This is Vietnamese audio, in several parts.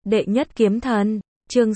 Đệ nhất kiếm thần, chương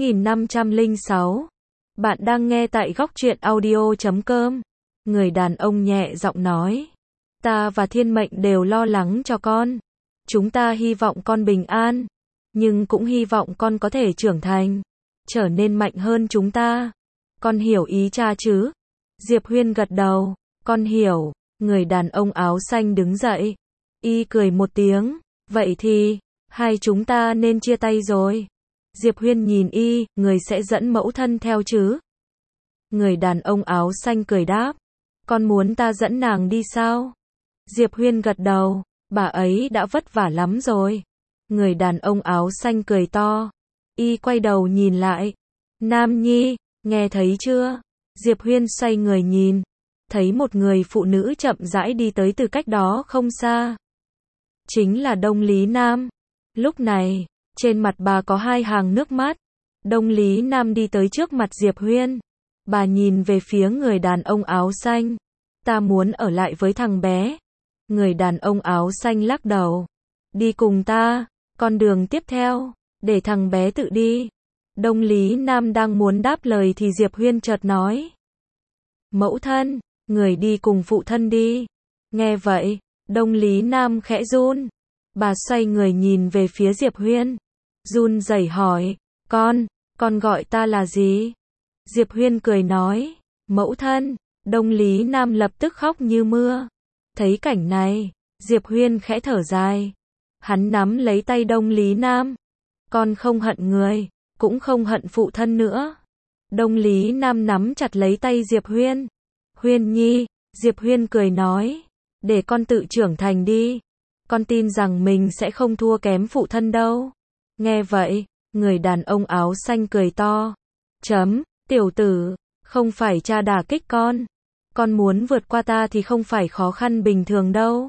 6506. Bạn đang nghe tại góc truyện audio.com. Người đàn ông nhẹ giọng nói. Ta và thiên mệnh đều lo lắng cho con. Chúng ta hy vọng con bình an. Nhưng cũng hy vọng con có thể trưởng thành. Trở nên mạnh hơn chúng ta. Con hiểu ý cha chứ? Diệp Huyên gật đầu. Con hiểu. Người đàn ông áo xanh đứng dậy. Y cười một tiếng. Vậy thì, hai chúng ta nên chia tay rồi. Diệp Huyên nhìn Y, người sẽ dẫn mẫu thân theo chứ? Người đàn ông áo xanh cười đáp. Con muốn ta dẫn nàng đi sao? Diệp Huyên gật đầu. Bà ấy đã vất vả lắm rồi. Người đàn ông áo xanh cười to. Y quay đầu nhìn lại. Nam Nhi, nghe thấy chưa? Diệp Huyên xoay người nhìn. Thấy một người phụ nữ chậm rãi đi tới từ cách đó không xa. Chính là Đông Lý Nam. Lúc này, trên mặt bà có hai hàng nước mắt. Đông Lý Nam đi tới trước mặt Diệp Huyên. Bà nhìn về phía người đàn ông áo xanh. Ta muốn ở lại với thằng bé. Người đàn ông áo xanh lắc đầu. Đi cùng ta, con đường tiếp theo, để thằng bé tự đi. Đông Lý Nam đang muốn đáp lời thì Diệp Huyên chợt nói. Mẫu thân, người đi cùng phụ thân đi. Nghe vậy, Đông Lý Nam khẽ run. Bà xoay người nhìn về phía Diệp Huyên. Run rẩy hỏi, con gọi ta là gì? Diệp Huyên cười nói, mẫu thân. Đông Lý Nam lập tức khóc như mưa. Thấy cảnh này, Diệp Huyên khẽ thở dài. Hắn nắm lấy tay Đông Lý Nam. Con không hận người, cũng không hận phụ thân nữa. Đông Lý Nam nắm chặt lấy tay Diệp Huyên. Huyên Nhi, Diệp Huyên cười nói, để con tự trưởng thành đi. Con tin rằng mình sẽ không thua kém phụ thân đâu. Nghe vậy, người đàn ông áo xanh cười to. Tiểu tử, không phải cha đả kích con. Con muốn vượt qua ta thì không phải khó khăn bình thường đâu.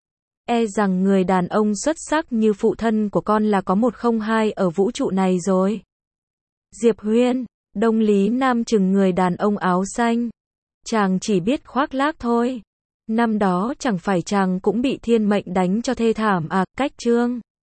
E rằng người đàn ông xuất sắc như phụ thân của con là có 102 ở vũ trụ này rồi. Diệp Huyên, Đông Lý Nam chừng người đàn ông áo xanh. Chàng chỉ biết khoác lác thôi. Năm đó chẳng phải chàng cũng bị thiên mệnh đánh cho thê thảm à? Cách chương